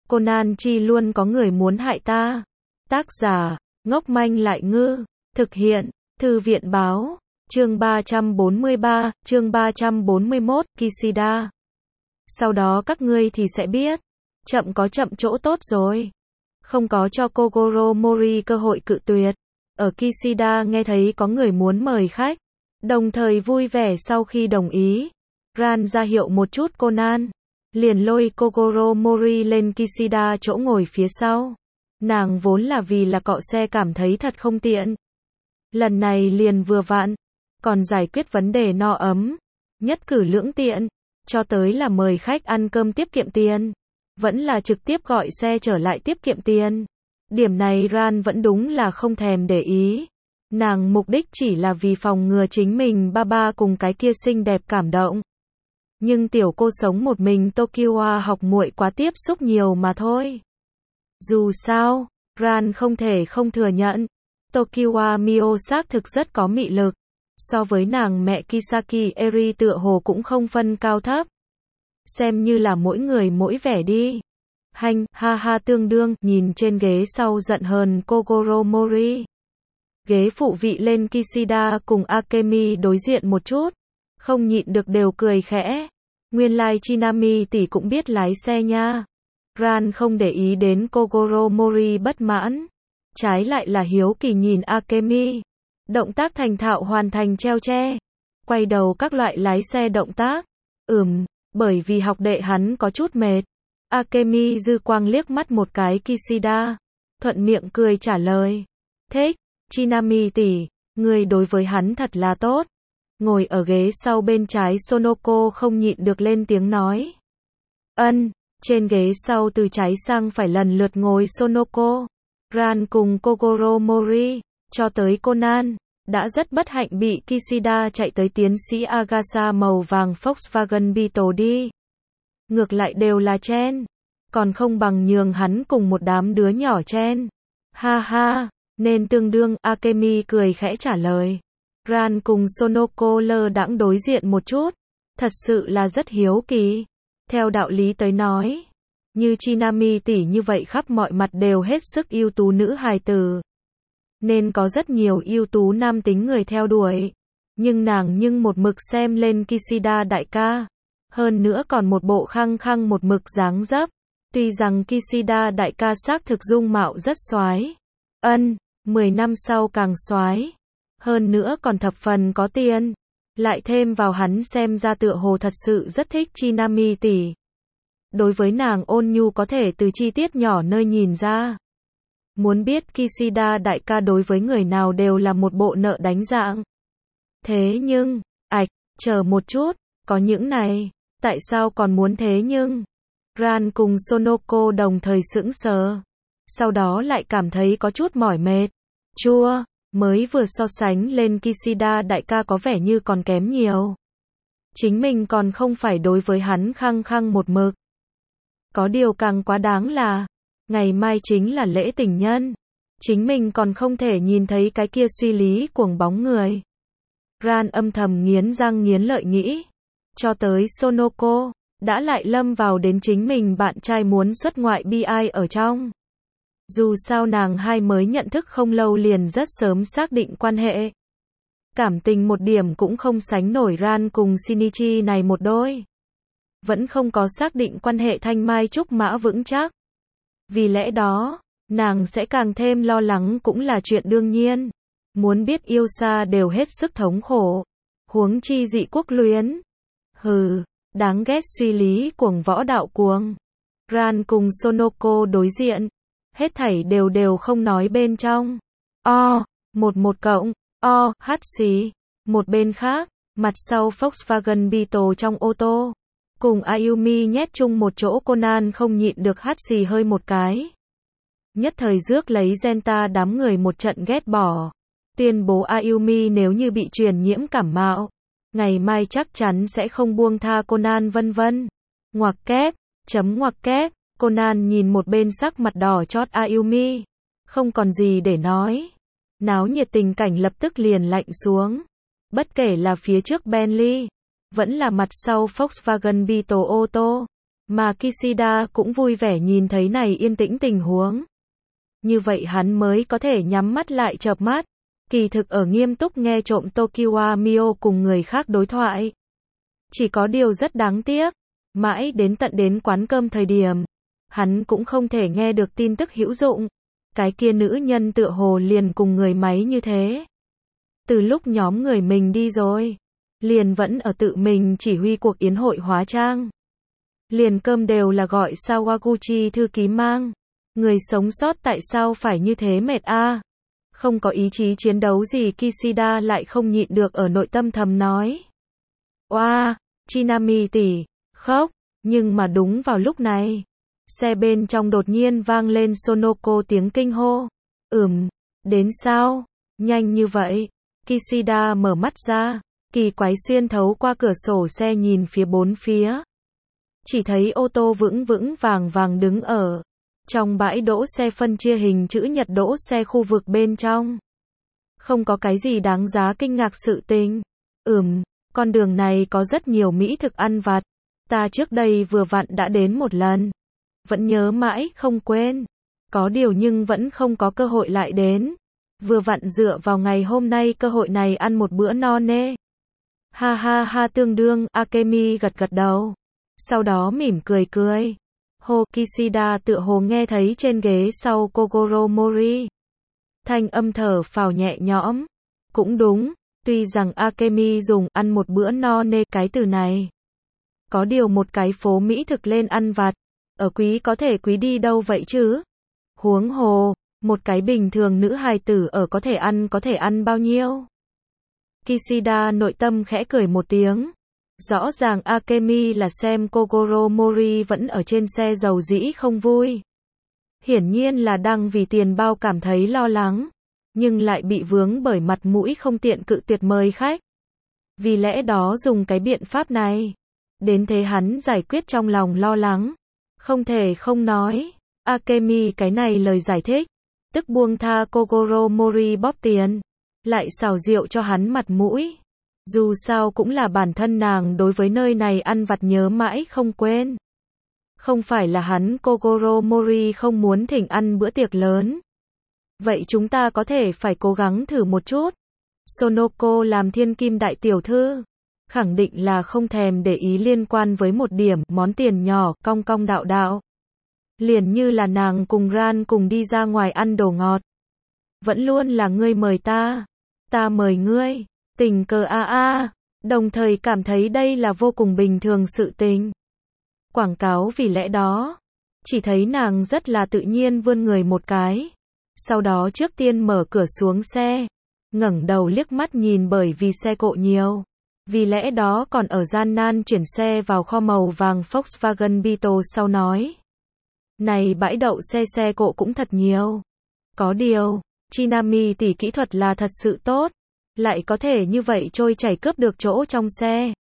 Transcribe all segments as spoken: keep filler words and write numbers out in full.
Conan chi luôn có người muốn hại ta. Tác giả, ngốc manh lại ngư. Thực hiện, Thư viện báo. Chương ba trăm bốn mươi ba, chương ba trăm bốn mươi mốt, Kishida. Sau đó các ngươi thì sẽ biết. Chậm có chậm chỗ tốt rồi. Không có cho Kogoro Mori cơ hội cự tuyệt. Ở Kishida nghe thấy có người muốn mời khách. Đồng thời vui vẻ sau khi đồng ý. Ran ra hiệu một chút Conan. Liền lôi Kogoro Mori lên Kishida chỗ ngồi phía sau. Nàng vốn là vì là cọ xe cảm thấy thật không tiện. Lần này liền vừa vặn. Còn giải quyết vấn đề no ấm. Nhất cử lưỡng tiện. Cho tới là mời khách ăn cơm tiết kiệm tiền. Vẫn là trực tiếp gọi xe trở lại tiết kiệm tiền. Điểm này Ran vẫn đúng là không thèm để ý. Nàng mục đích chỉ là vì phòng ngừa chính mình ba ba cùng cái kia xinh đẹp cảm động. Nhưng tiểu cô sống một mình Tokiwa học muội quá tiếp xúc nhiều mà thôi. Dù sao, Ran không thể không thừa nhận. Tokiwa Mio xác thực rất có mị lực. So với nàng mẹ Kisaki Eri tựa hồ cũng không phân cao thấp. Xem như là mỗi người mỗi vẻ đi. Hành, ha ha tương đương, nhìn trên ghế sau giận hờn Kogoro Mori. Ghế phụ vị lên Kishida cùng Akemi đối diện một chút. Không nhịn được đều cười khẽ. Nguyên lai Chinami tỷ cũng biết lái xe nha. Ran không để ý đến Kogoro Mori bất mãn. Trái lại là hiếu kỳ nhìn Akemi. Động tác thành thạo hoàn thành treo tre. Quay đầu các loại lái xe động tác. Ừm, bởi vì học đệ hắn có chút mệt. Akemi dư quang liếc mắt một cái Kishida. Thuận miệng cười trả lời. Thích, Chinami tỷ, người đối với hắn thật là tốt. Ngồi ở ghế sau bên trái Sonoko không nhịn được lên tiếng nói. Ân, trên ghế sau từ trái sang phải lần lượt ngồi Sonoko, Ran cùng Kogoro Mori, cho tới Conan, đã rất bất hạnh bị Kishida chạy tới tiến sĩ Agasa màu vàng Volkswagen Beetle đi. Ngược lại đều là chen, còn không bằng nhường hắn cùng một đám đứa nhỏ chen. Ha ha, nên tương đương, Akemi cười khẽ trả lời. Ran cùng Sonoko lơ đãng đối diện một chút, thật sự là rất hiếu kỳ. Theo đạo lý tới nói, như Chinami tỷ như vậy khắp mọi mặt đều hết sức ưu tú nữ hài tử. Nên có rất nhiều ưu tú nam tính người theo đuổi. Nhưng nàng nhưng một mực xem lên Kishida đại ca. Hơn nữa còn một bộ khăng khăng một mực dáng dấp. Tuy rằng Kishida đại ca xác thực dung mạo rất xoái. Ân, mười năm sau càng xoái. Hơn nữa còn thập phần có tiền. Lại thêm vào hắn xem ra tựa hồ thật sự rất thích Chinami tỷ. Đối với nàng ôn nhu có thể từ chi tiết nhỏ nơi nhìn ra. Muốn biết Kishida đại ca đối với người nào đều là một bộ nợ đánh dạng. Thế nhưng, ạch, chờ một chút, có những này, tại sao còn muốn thế nhưng? Ran cùng Sonoko đồng thời sững sờ. Sau đó lại cảm thấy có chút mỏi mệt. Chua, mới vừa so sánh lên Kishida đại ca có vẻ như còn kém nhiều. Chính mình còn không phải đối với hắn khăng khăng một mực. Có điều càng quá đáng là, ngày mai chính là lễ tình nhân. Chính mình còn không thể nhìn thấy cái kia suy lý cuồng bóng người. Ran âm thầm nghiến răng nghiến lợi nghĩ. Cho tới Sonoko, đã lại lâm vào đến chính mình bạn trai muốn xuất ngoại bi ai ở trong. Dù sao nàng hai mới nhận thức không lâu liền rất sớm xác định quan hệ. Cảm tình một điểm cũng không sánh nổi Ran cùng Shinichi này một đôi. Vẫn không có xác định quan hệ thanh mai trúc mã vững chắc. Vì lẽ đó, nàng sẽ càng thêm lo lắng cũng là chuyện đương nhiên. Muốn biết yêu xa đều hết sức thống khổ. Huống chi dị quốc luyến. Hừ, đáng ghét suy lý cuồng võ đạo cuồng. Ran cùng Sonoko đối diện. Hết thảy đều đều không nói bên trong. O, một một cộng, O, hát xì. Một bên khác, mặt sau Volkswagen Beetle trong ô tô. Cùng Ayumi nhét chung một chỗ Conan không nhịn được hắt xì hơi một cái. Nhất thời rước lấy Genta đám người một trận ghét bỏ. Tuyên bố Ayumi nếu như bị truyền nhiễm cảm mạo, ngày mai chắc chắn sẽ không buông tha Conan vân vân. Ngoặc kép, chấm ngoặc kép, Conan nhìn một bên sắc mặt đỏ chót Ayumi. Không còn gì để nói. Náo nhiệt tình cảnh lập tức liền lạnh xuống. Bất kể là phía trước Bentley, vẫn là mặt sau Volkswagen Beetle ô tô. Mà Kishida cũng vui vẻ nhìn thấy này yên tĩnh tình huống. Như vậy hắn mới có thể nhắm mắt lại chợp mắt. Kỳ thực ở nghiêm túc nghe trộm Tokiwa Mio cùng người khác đối thoại. Chỉ có điều rất đáng tiếc. Mãi đến tận đến quán cơm thời điểm. Hắn cũng không thể nghe được tin tức hữu dụng. Cái kia nữ nhân tựa hồ liền cùng người máy như thế. Từ lúc nhóm người mình đi rồi. Liền vẫn ở tự mình chỉ huy cuộc yến hội hóa trang. Liền cơm đều là gọi Sawaguchi thư ký mang. Người sống sót tại sao phải như thế mệt a? Không có ý chí chiến đấu gì Kishida lại không nhịn được ở nội tâm thầm nói. Oa, Chinami tỷ, khóc, nhưng mà đúng vào lúc này. Xe bên trong đột nhiên vang lên Sonoko tiếng kinh hô. Ừm, đến sao? Nhanh như vậy. Kishida mở mắt ra, kỳ quái xuyên thấu qua cửa sổ xe nhìn phía bốn phía. Chỉ thấy ô tô vững vững vàng vàng đứng ở trong bãi đỗ xe phân chia hình chữ nhật đỗ xe khu vực bên trong. Không có cái gì đáng giá kinh ngạc sự tình. Ừm, con đường này có rất nhiều mỹ thực ăn vặt. Ta trước đây vừa vặn đã đến một lần. Vẫn nhớ mãi không quên. Có điều nhưng vẫn không có cơ hội lại đến. Vừa vặn dựa vào ngày hôm nay cơ hội này ăn một bữa no nê. Ha ha ha tương đương, Akemi gật gật đầu. Sau đó mỉm cười cười. Hồ Kishida tựa hồ nghe thấy trên ghế sau Kogoro Mori. Thanh âm thở phào nhẹ nhõm. Cũng đúng, tuy rằng Akemi dùng ăn một bữa no nê cái từ này. Có điều một cái phố mỹ thực lên ăn vặt. Ở quý có thể quý đi đâu vậy chứ? Huống hồ, một cái bình thường nữ hài tử ở có thể ăn có thể ăn bao nhiêu? Kishida nội tâm khẽ cười một tiếng. Rõ ràng Akemi là xem Kogoro Mori vẫn ở trên xe dầu dĩ không vui. Hiển nhiên là đang vì tiền bao cảm thấy lo lắng. Nhưng lại bị vướng bởi mặt mũi không tiện cự tuyệt mời khách. Vì lẽ đó dùng cái biện pháp này. Đến thế hắn giải quyết trong lòng lo lắng. Không thể không nói. Akemi cái này lời giải thích. Tức buông tha Kogoro Mori bóp tiền. Lại xào rượu cho hắn mặt mũi. Dù sao cũng là bản thân nàng đối với nơi này ăn vặt nhớ mãi không quên. Không phải là hắn Kogoro Mori không muốn thỉnh ăn bữa tiệc lớn. Vậy chúng ta có thể phải cố gắng thử một chút. Sonoko làm thiên kim đại tiểu thư. Khẳng định là không thèm để ý liên quan với một điểm món tiền nhỏ cong cong đạo đạo. Liền như là nàng cùng Ran cùng đi ra ngoài ăn đồ ngọt. Vẫn luôn là ngươi mời ta. Ta mời ngươi. Tình cờ a a. Đồng thời cảm thấy đây là vô cùng bình thường sự tình. Quảng cáo vì lẽ đó. Chỉ thấy nàng rất là tự nhiên vươn người một cái. Sau đó trước tiên mở cửa xuống xe. Ngẩng đầu liếc mắt nhìn bởi vì xe cộ nhiều. Vì lẽ đó còn ở gian nan chuyển xe vào kho màu vàng Volkswagen Beetle sau nói. Này bãi đậu xe xe cộ cũng thật nhiều. Có điều, Chinami tỷ kỹ thuật là thật sự tốt. Lại có thể như vậy trôi chảy cướp được chỗ trong xe.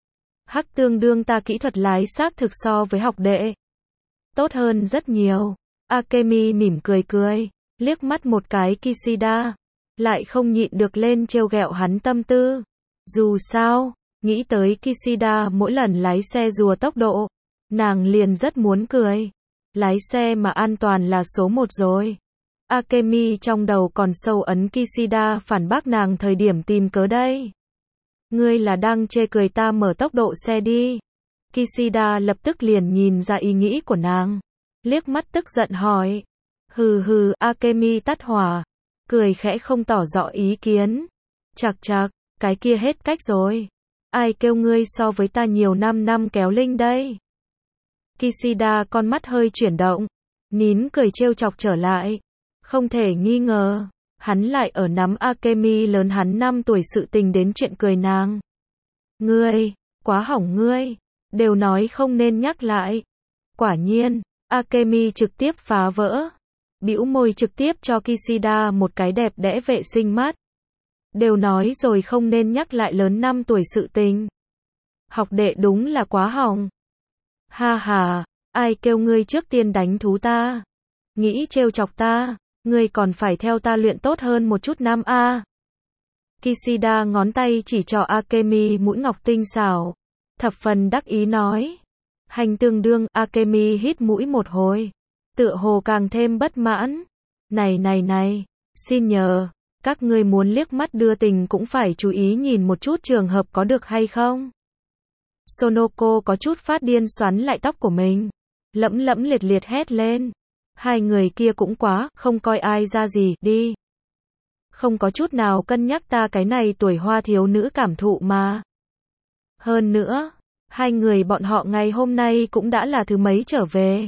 Hắc tương đương ta kỹ thuật lái xác thực so với học đệ. Tốt hơn rất nhiều. Akemi mỉm cười cười. Liếc mắt một cái Kishida. Lại không nhịn được lên trêu ghẹo hắn tâm tư. Dù sao, nghĩ tới Kishida mỗi lần lái xe rùa tốc độ. Nàng liền rất muốn cười. Lái xe mà an toàn là số một rồi. Akemi trong đầu còn sâu ấn Kishida phản bác nàng thời điểm tìm cớ đây. Ngươi là đang chê cười ta mở tốc độ xe đi. Kishida lập tức liền nhìn ra ý nghĩ của nàng. Liếc mắt tức giận hỏi. Hừ hừ, Akemi tắt hỏa. Cười khẽ không tỏ rõ ý kiến. Chạc chạc, cái kia hết cách rồi. Ai kêu ngươi so với ta nhiều năm năm kéo linh đây. Kishida con mắt hơi chuyển động. Nín cười trêu chọc trở lại. Không thể nghi ngờ. Hắn lại ở nắm Akemi lớn hắn năm tuổi sự tình đến chuyện cười nàng. Ngươi, quá hỏng ngươi. Đều nói không nên nhắc lại. Quả nhiên, Akemi trực tiếp phá vỡ. Bĩu môi trực tiếp cho Kishida một cái đẹp đẽ vệ sinh mắt. Đều nói rồi không nên nhắc lại lớn năm tuổi sự tình. Học đệ đúng là quá hỏng. Ha ha, ai kêu ngươi trước tiên đánh thú ta. Nghĩ trêu chọc ta, ngươi còn phải theo ta luyện tốt hơn một chút năm a. Kishida ngón tay chỉ cho Akemi mũi ngọc tinh xảo. Thập phần đắc ý nói. Hành tương đương, Akemi hít mũi một hồi. Tựa hồ càng thêm bất mãn. Này này này, xin nhờ, các ngươi muốn liếc mắt đưa tình cũng phải chú ý nhìn một chút trường hợp có được hay không? Sonoko có chút phát điên xoắn lại tóc của mình. Lẫm lẫm liệt liệt hét lên. Hai người kia cũng quá, không coi ai ra gì, đi. Không có chút nào cân nhắc ta cái này tuổi hoa thiếu nữ cảm thụ mà. Hơn nữa, hai người bọn họ ngày hôm nay cũng đã là thứ mấy trở về.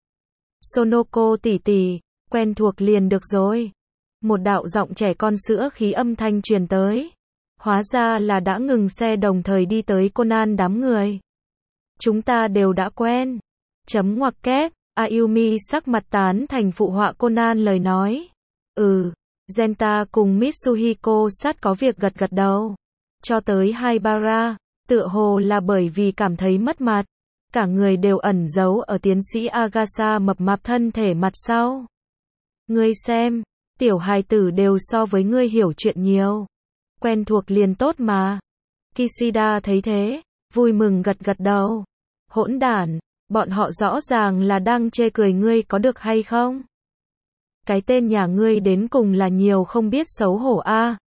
Sonoko tỷ tỷ, quen thuộc liền được rồi. Một đạo giọng trẻ con sữa khí âm thanh truyền tới. Hóa ra là đã ngừng xe đồng thời đi tới Conan đám người. Chúng ta đều đã quen. Chấm ngoặc kép, Ayumi sắc mặt tán thành phụ họa Conan lời nói. Ừ, Genta cùng Mitsuhiko sát có việc gật gật đầu. Cho tới Haibara, tựa hồ là bởi vì cảm thấy mất mặt. Cả người đều ẩn giấu ở tiến sĩ Agasa mập mạp thân thể mặt sau. Ngươi xem, tiểu hài tử đều so với ngươi hiểu chuyện nhiều. Quen thuộc liền tốt mà. Kishida thấy thế, vui mừng gật gật đầu. Hỗn đản, bọn họ rõ ràng là đang chê cười ngươi có được hay không? Cái tên nhà ngươi đến cùng là nhiều không biết xấu hổ a. À.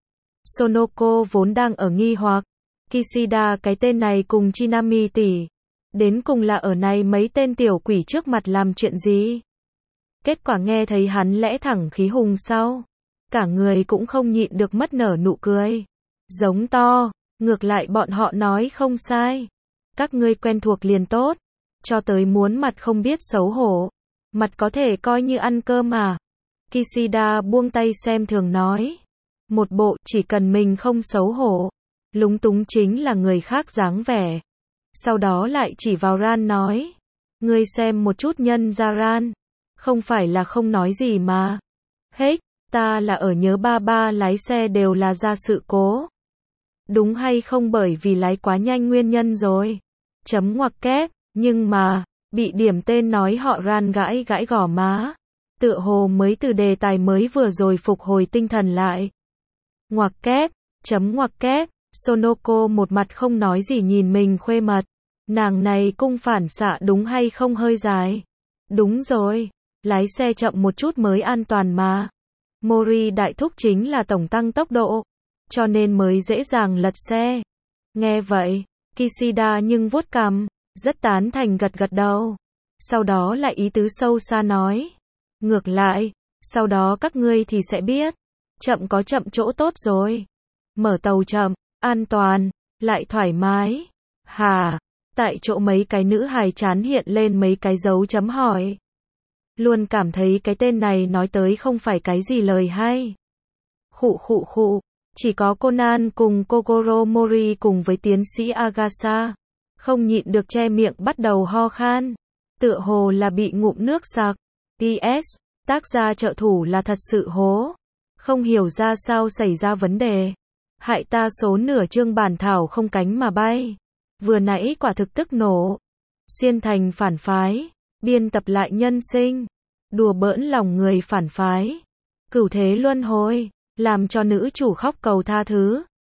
Sonoko vốn đang ở nghi hoặc. Kishida cái tên này cùng Chinami tỷ. Đến cùng là ở này mấy tên tiểu quỷ trước mặt làm chuyện gì? Kết quả nghe thấy hắn lẽ thẳng khí hùng sau. Cả người cũng không nhịn được mất nở nụ cười. Giống to, ngược lại bọn họ nói không sai. Các ngươi quen thuộc liền tốt. Cho tới muốn mặt không biết xấu hổ. Mặt có thể coi như ăn cơm mà. Kishida buông tay xem thường nói. Một bộ chỉ cần mình không xấu hổ. Lúng túng chính là người khác dáng vẻ. Sau đó lại chỉ vào Ran nói. Ngươi xem một chút nhân ra Ran. Không phải là không nói gì mà. Hết, ta là ở nhớ ba ba lái xe đều là ra sự cố. Đúng hay không bởi vì lái quá nhanh nguyên nhân rồi. Chấm ngoặc kép, nhưng mà, bị điểm tên nói họ Ran gãi gãi gò má. Tựa hồ mới từ đề tài mới vừa rồi phục hồi tinh thần lại. Ngoặc kép, chấm ngoặc kép, Sonoko một mặt không nói gì nhìn mình khuê mật. Nàng này cung phản xạ đúng hay không hơi dài. Đúng rồi, lái xe chậm một chút mới an toàn mà. Mori đại thúc chính là tổng tăng tốc độ, cho nên mới dễ dàng lật xe. Nghe vậy, Kishida nhưng vuốt cằm, rất tán thành gật gật đầu. Sau đó lại ý tứ sâu xa nói. Ngược lại, sau đó các ngươi thì sẽ biết. Chậm có chậm chỗ tốt rồi. Mở tàu chậm, an toàn, lại thoải mái. Hà, tại chỗ mấy cái nữ hài chán hiện lên mấy cái dấu chấm hỏi. Luôn cảm thấy cái tên này nói tới không phải cái gì lời hay. Khụ khụ khụ, chỉ có Conan cùng Kogoro Mori cùng với tiến sĩ Agasa. Không nhịn được che miệng bắt đầu ho khan. Tựa hồ là bị ngụm nước sặc. pê ét, tác gia trợ thủ là thật sự hố. Không hiểu ra sao xảy ra vấn đề. Hại ta số nửa chương bản thảo không cánh mà bay. Vừa nãy quả thực tức nổ. Xuyên thành phản phái. Biên tập lại nhân sinh. Đùa bỡn lòng người phản phái. Cửu thế luân hồi. Làm cho nữ chủ khóc cầu tha thứ.